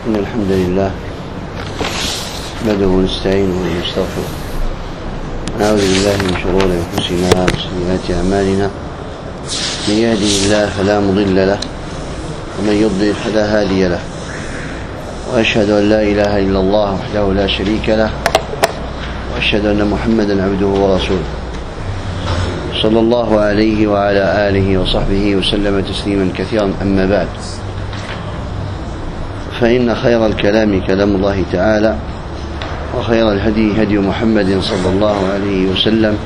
إن الحمد لله نحمده ونستعينه ونستغفره ونعوذ بالله من شرور أنفسنا وسيئات أعمالنا. من يهده الله فلا مضل له ومن يضلل فلا هادي له، وأشهد أن لا إله إلا الله وحده لا شريك له، وأشهد أن محمدا عبده ورسوله صلى الله عليه وعلى آله وصحبه وسلم تسليما كثيرا. أما بعد، فإن خير الكلام كلام الله تعالى، وخير الهدي هدي محمد صلى الله عليه وسلم،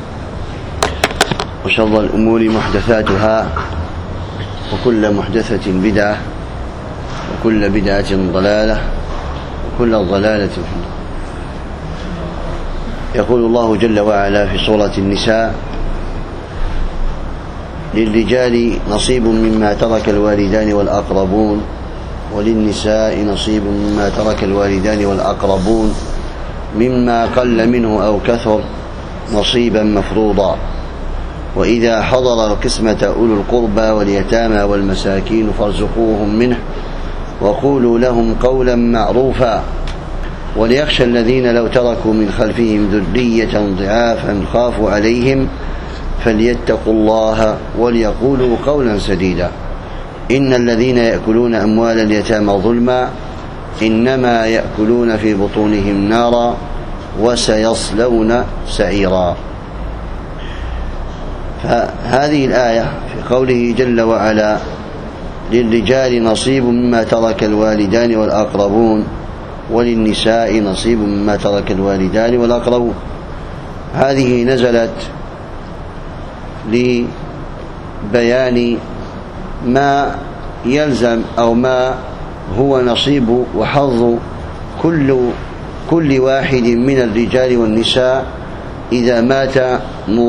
وشر الأمور محدثاتها، وكل محدثة بدعة، وكل بدعة ضلالة، وكل ضلالة في النار. يقول الله جل وعلا في سورة النساء: للرجال نصيب مما ترك الوالدان والأقربون، وللنساء نصيب مما ترك الوالدان والأقربون مما قل منه أو كثر نصيبا مفروضا. وإذا حضر القسمة أولو القربى واليتامى والمساكين فارزقوهم منه وقولوا لهم قولا معروفا، وليخشى الذين لو تركوا من خلفهم ذرية ضعافا خافوا عليهم فليتقوا الله وليقولوا قولا سديدا. إن الذين يأكلون أموال اليتامى ظلما إنما يأكلون في بطونهم نارا وسيصلون سعيرا. فهذه الآية في قوله جل وعلا: للرجال نصيب مما ترك الوالدان والأقربون، وللنساء نصيب مما ترك الوالدان والأقربون، هذه نزلت لبيان ما يلزم أو ما هو نصيب وحظ كل واحد من الرجال والنساء إذا مات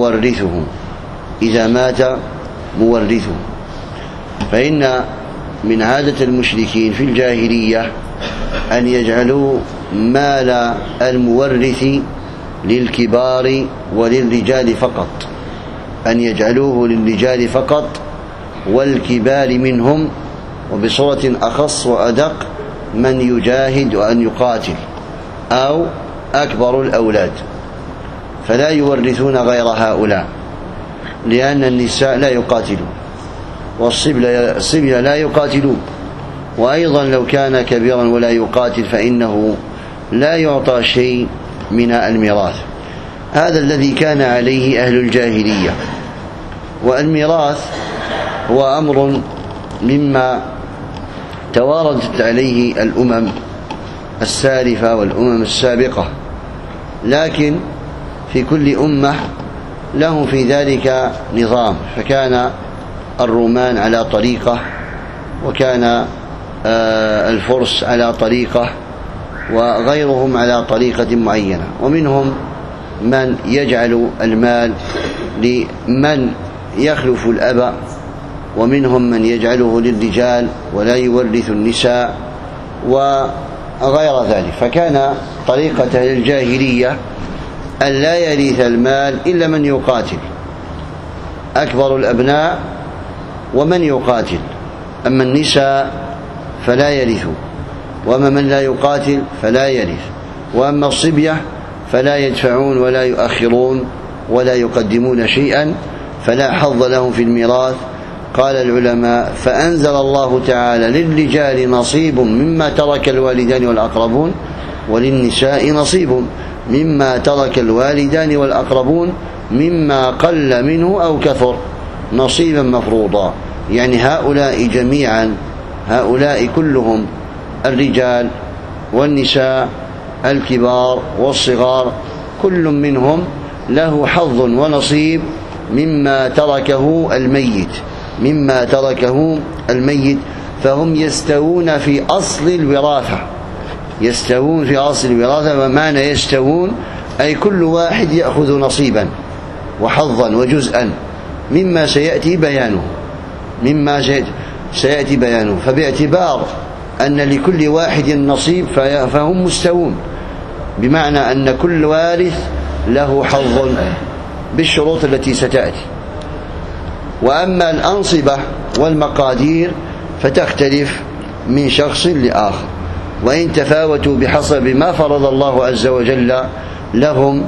مورثهم. فإن من عادة المشركين في الجاهلية أن يجعلوا مال المورث للكبار وللرجال فقط، أن يجعلوه للرجال فقط والكبار منهم، وبصورة أخص وأدق من يجاهد وأن يقاتل أو أكبر الأولاد، فلا يورثون غير هؤلاء، لأن النساء لا يقاتلون والصبية لا يقاتلون. وأيضا لو كان كبيرا ولا يقاتل فإنه لا يعطى شيء من الميراث. هذا الذي كان عليه أهل الجاهلية. والميراث هو أمر مما تواردت عليه الأمم السالفة والأمم السابقة، لكن في كل أمة له في ذلك نظام. فكان الرومان على طريقة، وكان الفرس على طريقة، وغيرهم على طريقة معينة. ومنهم من يجعل المال لمن يخلف الأب، ومنهم من يجعله للرجال ولا يورث النساء، وغير ذلك. فكان طريقة الجاهلية أن لا يرث المال إلا من يقاتل، أكبر الأبناء ومن يقاتل. أما النساء فلا يرثوا، وأما من لا يقاتل فلا يرث، وأما الصبية فلا يدفعون ولا يؤخرون ولا يقدمون شيئا، فلا حظ لهم في الميراث. قال العلماء: فأنزل الله تعالى: للرجال نصيب مما ترك الوالدان والأقربون، وللنساء نصيب مما ترك الوالدان والأقربون مما قل منه أو كثر نصيبا مفروضا. يعني هؤلاء جميعا، هؤلاء كلهم، الرجال والنساء، الكبار والصغار، كل منهم له حظ ونصيب مما تركه الميت، فهم يستوون في أصل الوراثة. ومعنى يستوون أي كل واحد يأخذ نصيبا وحظا وجزءا مما سيأتي بيانه. فباعتبار أن لكل واحد نصيب فهم مستوون، بمعنى أن كل وارث له حظ بالشروط التي ستأتي. وأما الأنصبة والمقادير فتختلف من شخص لآخر. وإن تفاوتوا بحسب ما فرض الله عز وجل لهم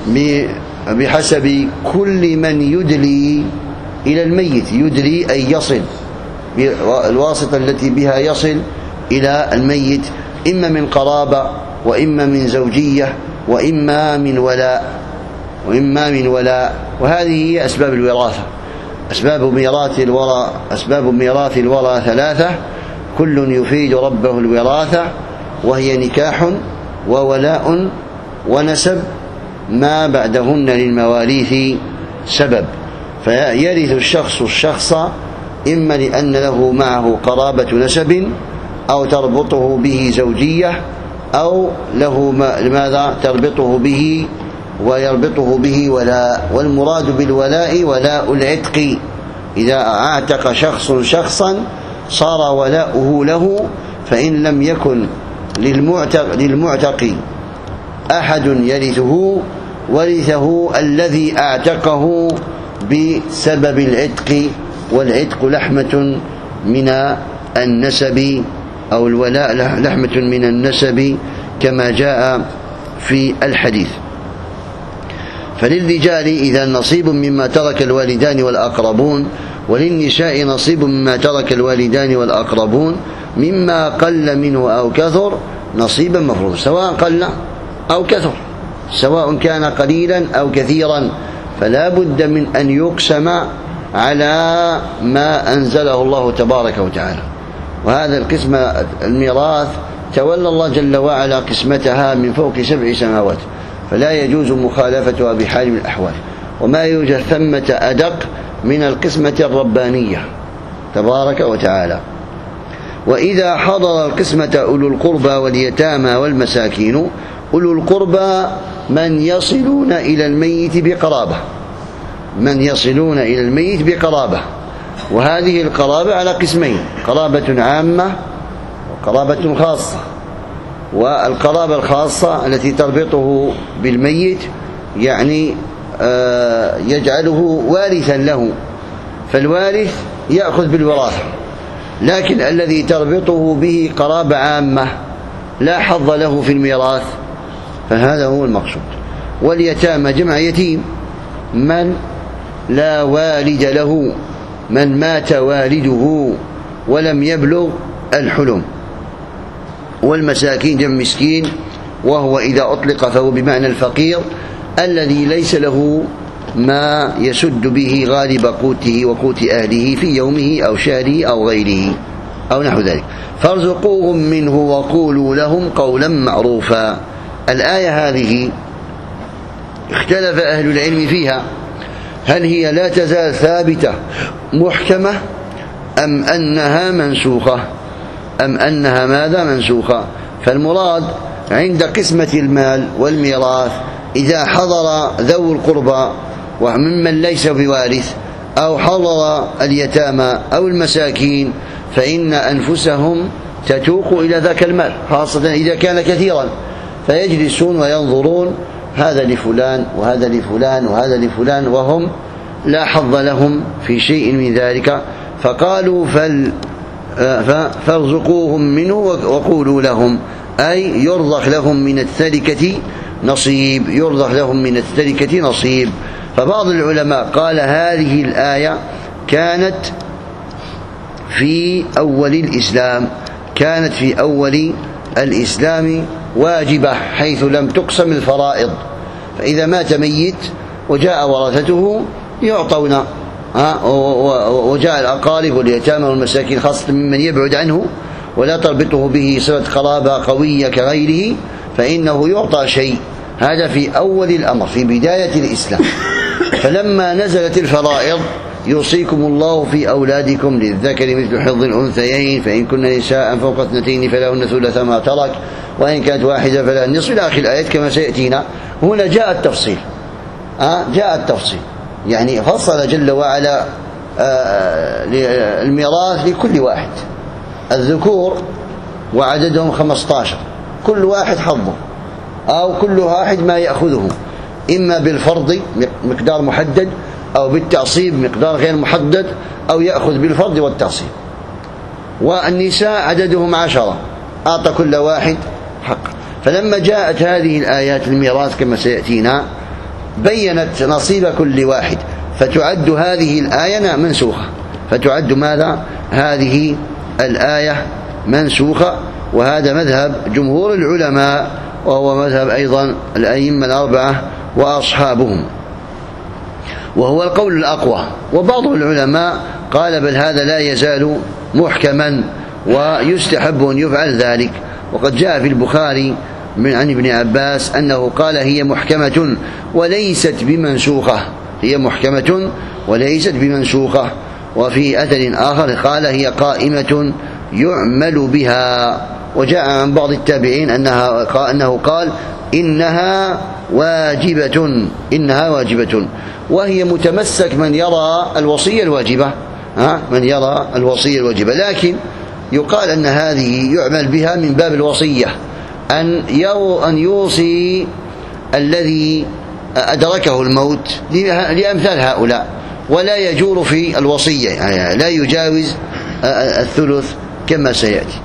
بحسب كل من يدلي إلى الميت. يدلي أي يصل، الواسطة التي بها يصل إلى الميت، إما من قرابة وإما من زوجية وإما من ولاء. وهذه هي أسباب الوراثة. أسباب ميراث الورى ثلاثة، كل يفيد ربه الوراثة، وهي نكاح وولاء ونسب، ما بعدهن للمواريث سبب. فيرث الشخص إما لأن له معه قرابة نسب، أو تربطه به زوجية، أو له ماذا تربطه به ويربطه به ولاء. والمراد بالولاء ولاء العتق، إذا اعتق شخص شخصا صار ولاؤه له، فإن لم يكن للمعتق أحد يرثه ورثه الذي اعتقه بسبب العتق، والعتق لحمة من النسب، أو الولاء لحمة من النسب كما جاء في الحديث. فللرجال إذا نصيب مما ترك الوالدان والأقربون، وللنساء نصيب مما ترك الوالدان والأقربون، مما قل منه أو كثر نصيبا مفروضا، سواء قل أو كثر، سواء كان قليلا أو كثيرا، فلا بد من أن يقسم على ما أنزله الله تبارك وتعالى. وهذا القسم الميراث تولى الله جل وعلا قسمتها من فوق 7 سماوات، فلا يجوز مخالفتها بحال من الأحوال، وما يوجد ثمة أدق من القسمة الربانية تبارك وتعالى. وإذا حضر القسمة أولو القربى واليتامى والمساكين، أولو القربى من يصلون إلى الميت بقرابة، وهذه القرابة على قسمين: قرابة عامة وقرابة خاصة. والقرابة الخاصة التي تربطه بالميت يعني يجعله وارثا له، فالوارث يأخذ بالوراثة. لكن الذي تربطه به قرابة عامة لا حظ له في الميراث، فهذا هو المقصود. واليتامى جمع يتيم، من لا والد له، من مات والده ولم يبلغ الحلم. والمساكين جمع مسكين، وهو إذا أطلق فهو بمعنى الفقير الذي ليس له ما يسد به غالب قوته وقوت أهله في يومه أو شهره أو غيره أو نحو ذلك. فارزقوهم منه وقولوا لهم قولا معروفا. الآية هذه اختلف أهل العلم فيها، هل هي لا تزال ثابتة محكمة أم أنها منسوخة، منسوخة. فالمراد عند قسمة المال والميراث إذا حضر ذو القربى وممن ليس بوارث، أو حضر اليتامى أو المساكين، فإن أنفسهم تتوق إلى ذاك المال، خاصة إذا كان كثيرا، فيجلسون وينظرون هذا لفلان وهذا لفلان وهذا لفلان، وهم لا حظ لهم في شيء من ذلك. فقالوا فارزقوهم منه وقولوا لهم، أي يرزق لهم من التركة نصيب. فبعض العلماء قال هذه الآية كانت في أول الإسلام واجبة، حيث لم تقسم الفرائض. فإذا مات ميت وجاء ورثته يعطون، وجاء الأقارب واليتامى والمساكين خاصة ممن يبعد عنه ولا تربطه به صلة قرابة قوية كغيره، فإنه يعطى شيء. هذا في أول الأمر، في بداية الإسلام. فلما نزلت الفرائض: يوصيكم الله في أولادكم للذكر مثل حظ الأنثيين، فإن كن نساء فوق 2 فلهن ثلث ما ترك، وإن كانت واحدة فلها النصف، إلى آخر الآيات كما سيأتينا. هنا جاء التفصيل، يعني فصل جل وعلا الميراث لكل واحد. الذكور وعددهم 15، كل واحد حظه، أو كل واحد ما يأخذه، إما بالفرض مقدار محدد، أو بالتعصيب مقدار غير محدد، أو يأخذ بالفرض والتعصيب. والنساء عددهم 10، أعطى كل واحد حقه. فلما جاءت هذه الآيات الميراث كما سيأتينا بيّنت نصيب كل واحد، فتعد هذه الآية منسوخة، فتعد ماذا؟ هذه الآية منسوخة. وهذا مذهب جمهور العلماء، وهو مذهب أيضا الأئمة الأربعة وأصحابهم، وهو القول الأقوى. وبعض العلماء قال بل هذا لا يزال محكما ويستحب أن يفعل ذلك. وقد جاء في البخاري عن ابن عباس أنه قال هي محكمة وليست بمنسوخة، هي محكمة وليست بمنسوخة. وفي أثر آخر قال هي قائمة يعمل بها. وجاء عن بعض التابعين أنه قال إنها واجبة، وهي متمسك من يرى الوصية الواجبة، من يرى الوصية الواجبة. لكن يقال أن هذه يعمل بها من باب الوصية، أن يوصي الذي أدركه الموت لأمثال هؤلاء، ولا يجور في الوصية، يعني لا يجاوز الثلث كما سيأتي.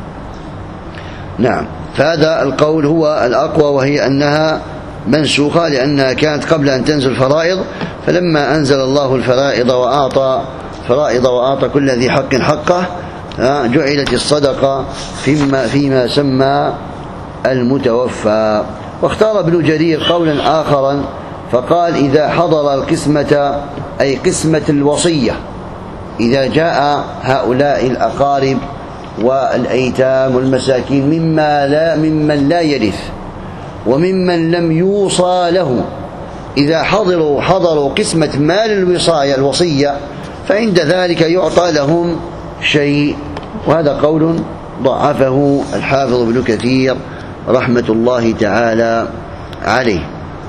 نعم، فهذا القول هو الأقوى، وهي أنها منسوخة لأنها كانت قبل أن تنزل فرائض، فلما أنزل الله الفرائض وأعطى كل ذي حق حقه جعلت الصدقة فيما سمى المتوفى. واختار ابن جرير قولا آخرا فقال إذا حضر القسمة أي قسمة الوصية، إذا جاء هؤلاء الأقارب والأيتام والمساكين ممن لا يرث وممن لم يوصى له، إذا حضروا قسمة مال الوصية فعند ذلك يعطى لهم شيء. وهذا قول ضعفه الحافظ ابن كثير رحمة الله تعالى عليه.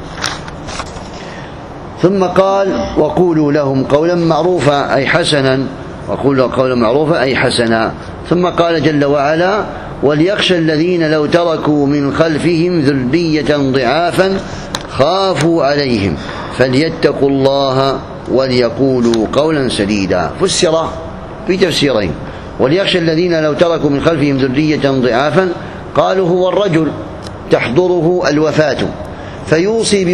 ثم قال وقولوا لهم قولا معروفا أي حسنا، وقولوا قولا معروفا أي حسنا. ثم قال جل وعلا وليخشى الذين لو تركوا من خلفهم ذرية ضعافا خافوا عليهم فليتقوا الله وليقولوا قولا سديدا. فسر في تفسيرين. وليخشى الذين لو تركوا من خلفهم ذرية ضعافا قالوا هو الرجل تحضره الوفاة فيوصي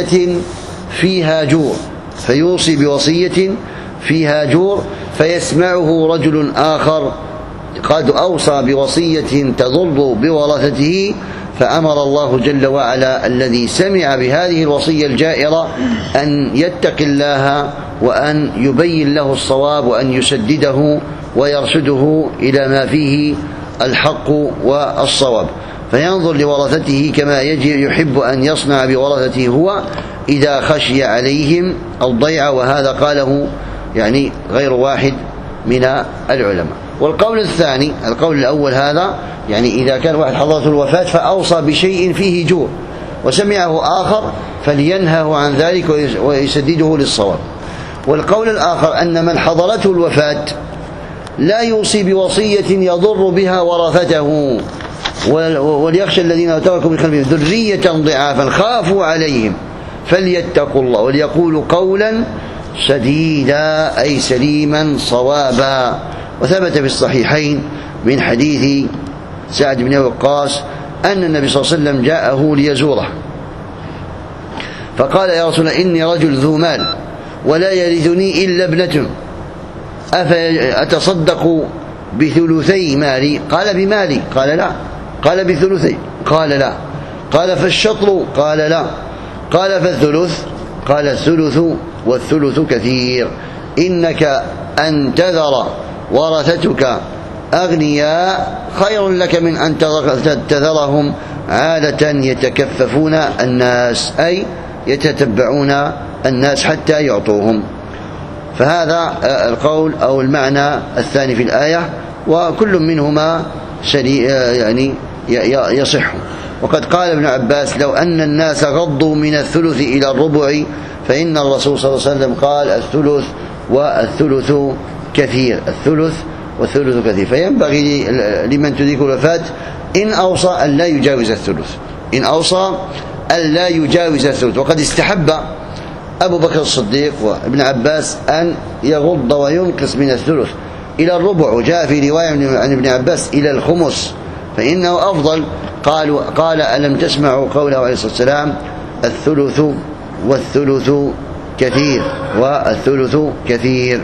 بوصية فيها جور فيسمعه رجل آخر قد أوصى بوصية تضر بورثته، فأمر الله جل وعلا الذي سمع بهذه الوصية الجائرة أن يتقي الله وأن يبين له الصواب وأن يسدده ويرشده إلى ما فيه الحق والصواب، فينظر لورثته كما يحب أن يصنع بورثته هو إذا خشي عليهم الضيعة. وهذا قاله يعني غير واحد من العلماء. والقول الثاني، القول الأول هذا يعني إذا كان واحد حضرته الوفاة فأوصى بشيء فيه جور وسمعه آخر فلينهه عن ذلك ويسدده للصواب. والقول الآخر أن من حضرته الوفاة لا يوصي بوصية يضر بها ورثته، وليخشى الذين تركوا من خلفهم ذرية ضعافا خافوا عليهم فليتقوا الله وليقولوا قولا سديدا أي سليما صوابا. وثبت في الصحيحين من حديث سعد بن وقاص أن النبي صلى الله عليه وسلم جاءه ليزوره فقال يا رسول الله إني رجل ذو مال ولا يرثني إلا ابنة أتصدق بثلثي مالي؟ قال بمالي؟ قال لا. قال بثلثي؟ قال لا. قال فالشطر؟ قال لا. قال فالثلث؟ قال الثلث والثلث كثير. إنك أن تذر ورثتك أغنياء خير لك من أن تذرهم عالة يتكففون الناس، أي يتتبعون الناس حتى يعطوهم. فهذا القول أو المعنى الثاني في الآية، وكل منهما يعني يصح. وقد قال ابن عباس لو أن الناس غضوا من الثلث إلى الربع فإن الرسول صلى الله عليه وسلم قال الثلث والثلث كثير، الثلث والثلث كثير. فينبغي لمن تدرك الوفاة إن أوصى أن لا يجاوز الثلث، إن أوصى أن لا يجاوز الثلث. وقد استحب أبو بكر الصديق وابن عباس أن يغض وينقص من الثلث إلى الربع، وجاء في رواية عن ابن عباس إلى الخمس، فإنه أفضل. قال ألم تسمعوا قوله عليه الصلاة والسلام الثلث والثلث كثير والثلث كثير.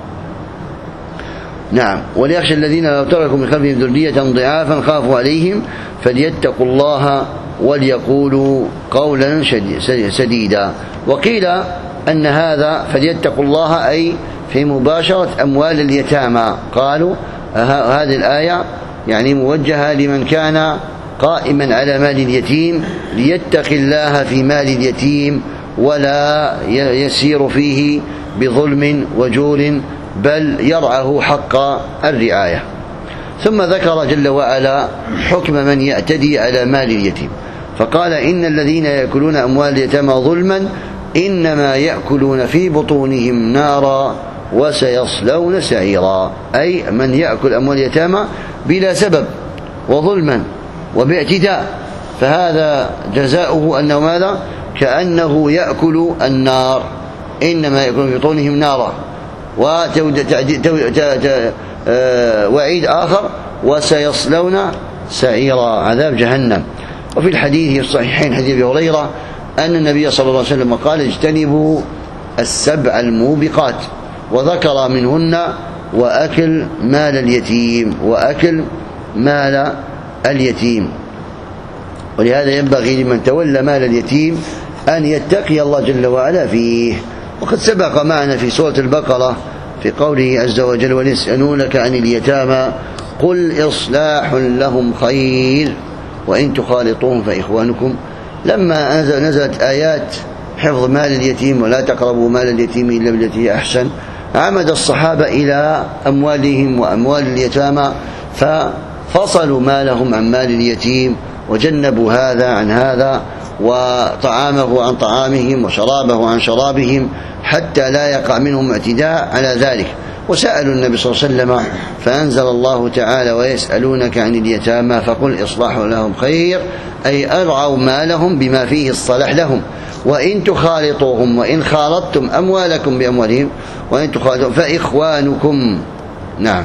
نعم. وليخشى الذين لو تركوا من خلفهم ذرية ضعافا خافوا عليهم فليتقوا الله وليقولوا قولا سديدا. وقيل أن هذا فليتقوا الله أي في مباشرة أموال اليتامى. قالوا هذه الآية يعني موجهة لمن كان قائما على مال اليتيم ليتقي الله في مال اليتيم ولا يسير فيه بظلم وجور بل يرعه حق الرعاية. ثم ذكر جل وعلا حكم من يعتدي على مال اليتيم فقال إن الذين يأكلون أموال اليتامى ظلما إنما يأكلون في بطونهم نارا وسيصلون سعيرا. أي من يأكل أموال اليتامى بلا سبب وظلما وباعتداء فهذا جزاؤه أنه ماذا؟ كأنه يأكل النار، إنما يأكل في بطونهم نارا. وعيد آخر وسيصلون سعيرا عذاب جهنم. وفي الحديث الصحيحين حديث أبي هريرة أن النبي صلى الله عليه وسلم قال اجتنبوا السبع الموبقات وذكر منهن وأكل مال اليتيم. ولهذا ينبغي لمن تولى مال اليتيم أن يتقي الله جل وعلا فيه. وقد سبق معنا في سورة البقرة في قوله عز وجل ويسألونك عن اليتامى قل إصلاح لهم خير وإن تخالطوهم فإخوانكم. لما نزلت آيات حفظ مال اليتيم ولا تقربوا مال اليتيم إلا بالتي أحسن عمد الصحابة إلى أموالهم وأموال اليتامى ففصلوا مالهم عن مال اليتيم وجنبوا هذا عن هذا وطعامه عن طعامهم وشرابه عن شرابهم حتى لا يقع منهم اعتداء على ذلك. وسألوا النبي صلى الله عليه وسلم فأنزل الله تعالى ويسألونك عن اليتامى فقل إصلاح لهم خير أي أرعوا مالهم بما فيه الصلاح لهم وإن تخالطوهم وإن خالطتم أموالكم بأموالهم وإن تخالطوهم فإخوانكم. نعم.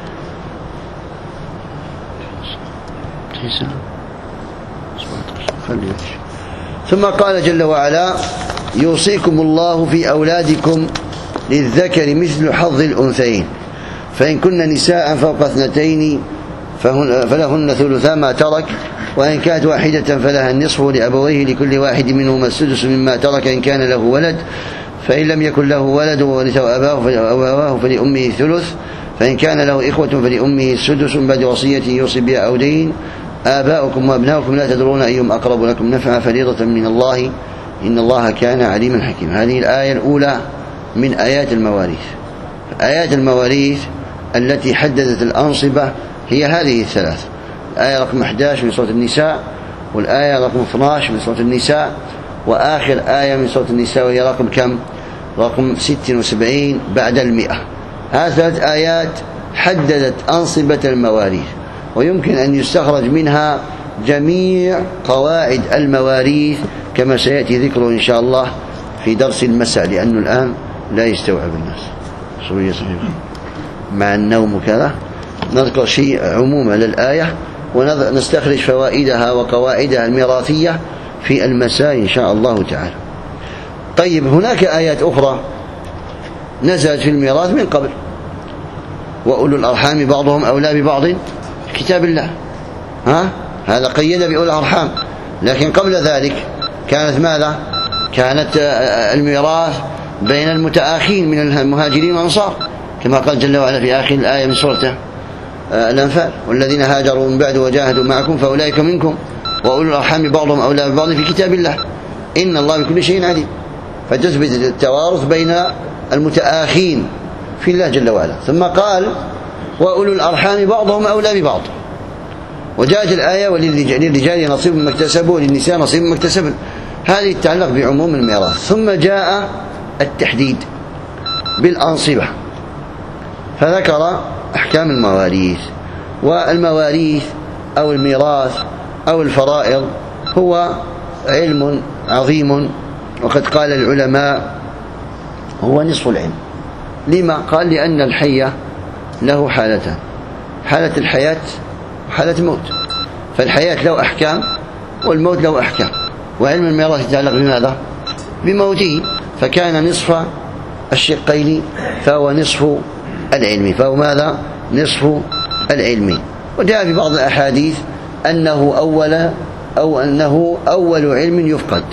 ثم قال جل وعلا يوصيكم الله في أولادكم للذكر مثل حظ الأنثيين فإن كن نساء فوق 2 فلهن ثلثا ما ترك وإن كانت واحدة فلها النصف لأبويه لكل واحد منهما السدس مما ترك إن كان له ولد فإن لم يكن له ولد وورثه أباه فلأمه الثلث فإن كان له إخوة فلأمه السدس بعد وصية يوصي بها أو دين. آباؤكم وأبناؤكم لا تدرون أيهم أقرب لكم نفعا فريضة من الله إن الله كان عليما حكيما. هذه الآية الأولى من آيات المواريث. آيات المواريث التي حددت الأنصبة هي هذه الثلاث. الآية رقم 11 من سورة النساء والآية رقم 12 من سورة النساء وآخر آية من سورة النساء وهي رقم كم؟ رقم 76 بعد 100. هذه 3 آيات حددت أنصبة المواريث ويمكن أن يستخرج منها جميع قواعد المواريث كما سيأتي ذكره إن شاء الله في درس المساء لأنه الآن لا يستوعب الناس صحيح مع النوم وكذا. نذكر شيء عموما للآية ونستخرج فوائدها وقواعدها الميراثية في المساء إن شاء الله تعالى. طيب هناك آيات أخرى نزلت في الميراث من قبل وأولو الأرحام بعضهم أولى ببعض في كتاب الله. هذا قيد بأولو الأرحام لكن قبل ذلك كانت ماذا؟ كانت الميراث بين المتآخين من المهاجرين والأنصار كما قال جل وعلا في آخر الآية من سورة الأنفال والذين هاجروا من بعد وجاهدوا معكم فأولئك منكم وأولو الأرحام بعضهم أولى ببعض في كتاب الله إن الله بكل شيء عليم. فتثبت التوارث بين المتآخين في الله جل وعلا. ثم قال وأولو الأرحام بعضهم أولى ببعض وجاءت الآية وللرجال نصيب مما اكتسبوا وللنساء نصيب مما اكتسبن. هذه تتعلق بعموم الميراث. ثم جاء التحديد بالأنصبة فذكر أحكام المواريث. والمواريث أو الميراث أو الفرائض هو علم عظيم وقد قال العلماء هو نصف العلم. لما؟ قال لأن الحي له حالتان حالة الحياة وحالة الموت. فالحياة له أحكام والموت له أحكام، وعلم الميراث يتعلق بماذا؟ بموته، فكان نصف الشقين فهو نصف العلم، فهو ماذا؟ نصف العلم. وجاء في بعض الأحاديث أنه أول علم يفقد،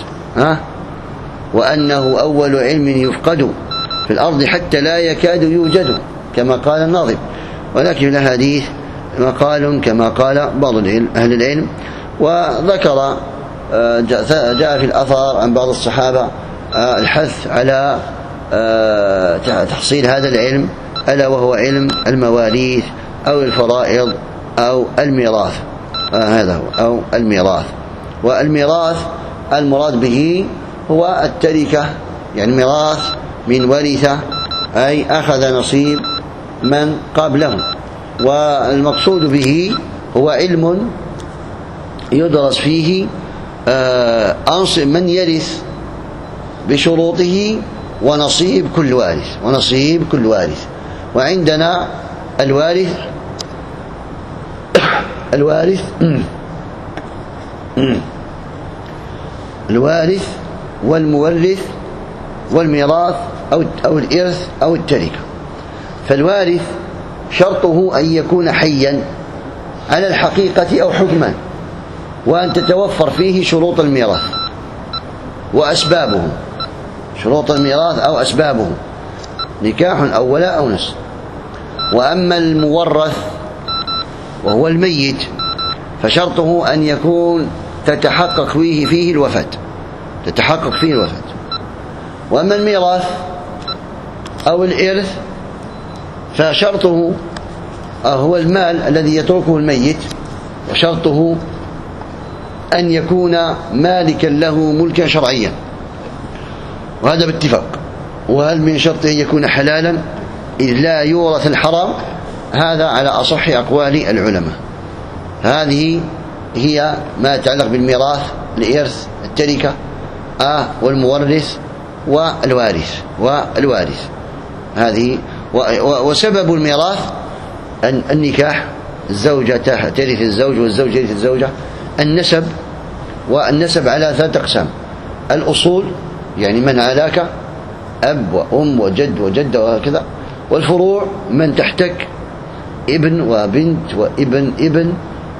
وأنه أول علم يفقد في الأرض حتى لا يكاد يوجد، كما قال الناظم. ولكن الحديث مقال كما قال بعض أهل العلم. وذكر جاء في الأثر عن بعض الصحابة الحث على تحصيل هذا العلم، ألا وهو علم المواريث أو الفرائض أو الميراث. هذا هو، أو الميراث. والميراث المراد به هو التركة، يعني ميراث من ورث أي أخذ نصيب من قبله. والمقصود به هو علم يدرس فيه من يرث بشروطه ونصيب كل وارث. وعندنا الوارث والمورث والميراث أو الإرث أو التركة. فالوارث شرطه أن يكون حيا على الحقيقة أو حكما، وأن تتوفر فيه شروط الميراث وأسبابه، شروط الميراث أو أسبابه، نكاح أو ولاء أو نسب. وأما المورث وهو الميت فشرطه أن يكون تتحقق فيه الوفاة. وأما الميراث أو الإرث فشرطه هو المال الذي يتركه الميت، وشرطه أن يكون مالكا له ملكا شرعيا، وهذا باتفاق. وهل من شرطه أن يكون حلالا إذ لا يورث الحرام؟ هذا على أصح أقوال العلماء. هذه هي ما يتعلق بالميراث، الإرث، التركة، والمورث والوارث. هذه وسبب الميراث النكاح، الزوجة ترث الزوج والزوج يرث الزوجة. النسب، والنسب على 3 أقسام: الأصول يعني من علاك، أب وأم وجد وجدة وهكذا. والفروع من تحتك، ابن وبنت وابن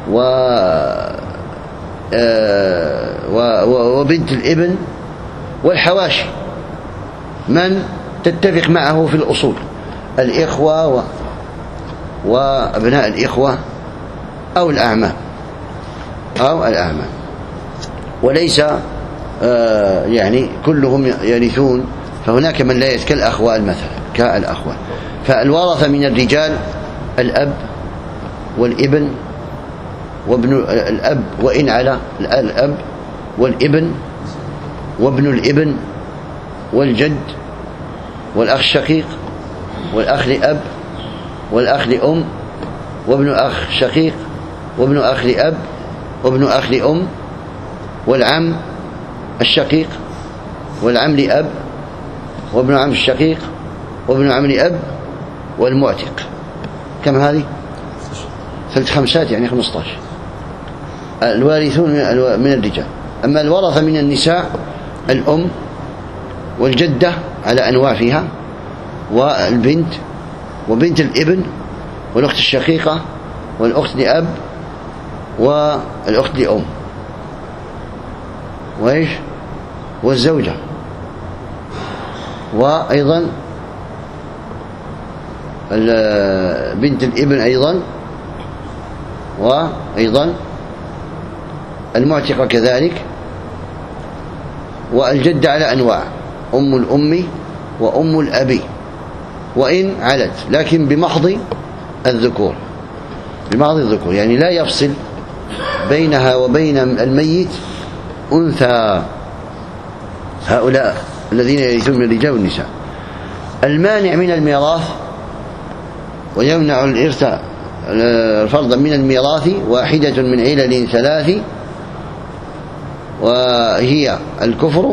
وبنت الابن. والحواشي من تتفق معه في الأصول، الإخوة وأبناء الإخوة أو الأعمام وليس يعني كلهم يرثون، فهناك من لا يرث كالأخوال مثلا، كالأخوال. فالورثة من الرجال الأب والابن وابن الأب وإن على الأب، والابن وابن الابن، والجد، والأخ الشقيق، والأخ لأب، والأخ لأم، وابن أخ شقيق، وابن أخ لأب، وابن أخ لأم، والعم الشقيق، والعم لأب، وابن عم الشقيق، وابن عم لأب، والمعتق. كم هذه؟ 3 خمسات يعني 15. الوارثون من الرجال. أما الورثة من النساء الأم والجدة على أنواع فيها، والبنت وبنت الابن، والأخت الشقيقة، والأخت لأب، والأخت لأم، وإيش؟ والزوجة، وأيضا بنت الابن أيضا، وأيضا المعتقة كذلك، والجدة على أنواع: أم الأم وأم الأبي، وإن علت، لكن بمحض الذكور، يعني لا يفصل بينها وبين الميت أنثى. هؤلاء الذين يرثون من الرجال والنساء. المانع من الميراث ويمنع الإرث فرضا من الميراث واحدة من علل 3، وهي الكفر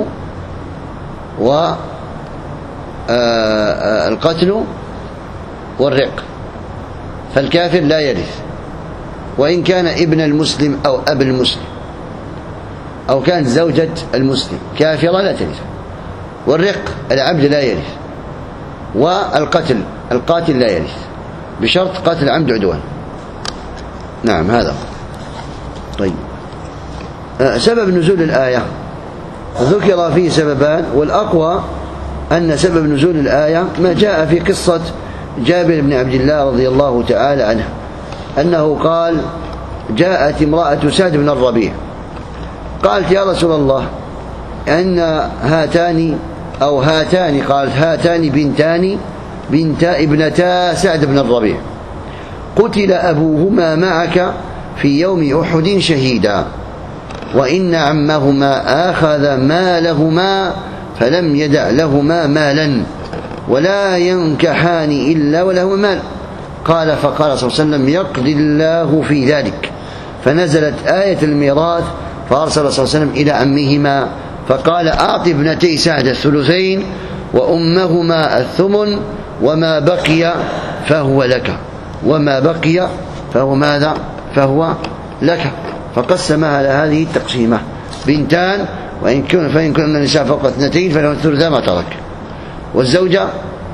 والقتل والرق. فالكافر لا يرث، وإن كان ابن المسلم أو أب المسلم أو كانت زوجة المسلم كافرة لا ترث. والرق العبد لا يرث. والقتل القاتل لا يرث بشرط قتل عمد عدوان. نعم هذا. طيب سبب نزول الآية ذكر فيه سببان، والأقوى أن سبب نزول الآية ما جاء في قصة جابر بن عبد الله رضي الله تعالى عنه أنه قال جاءت امرأة سعد بن الربيع قالت يا رسول الله أن هاتان أو هاتان قالت هاتان بنتان ابنتا سعد بن الربيع قتل أبوهما معك في يوم أحد شهيدا، وإن عمهما آخذ مالهما فلم يدع لهما مالا ولا ينكحان إلا ولهما مال. قال فقال صلى الله عليه وسلم يقضي الله في ذلك، فنزلت آية الميراث فأرسل صلى الله عليه وسلم إلى عمهما فقال أعط ابنتي سعد الثلثين وأمهما الثمن وما بقي فهو لك، وما بقي فهو ماذا؟ فهو لك. فقسمها على هذه التقسيمة بنتان فإن كن النساء فوق 2 فلهن الثلث ما ترك، والزوجة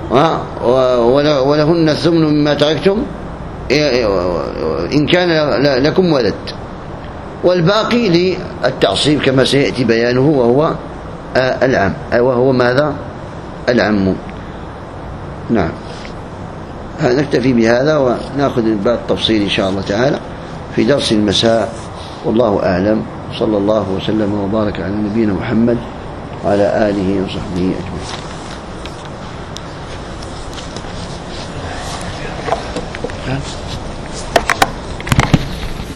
ولهن الثمن مما تركتم إن كان لكم ولد، والباقي للتعصيب كما سيأتي بيانه وهو العم، وهو ماذا؟ العم. نعم نكتفي بهذا ونأخذ الباب التفصيل إن شاء الله تعالى في درس المساء، والله أعلم. صلى الله وسلم وبارك على نبينا محمد وعلى آله وصحبه أجمعين.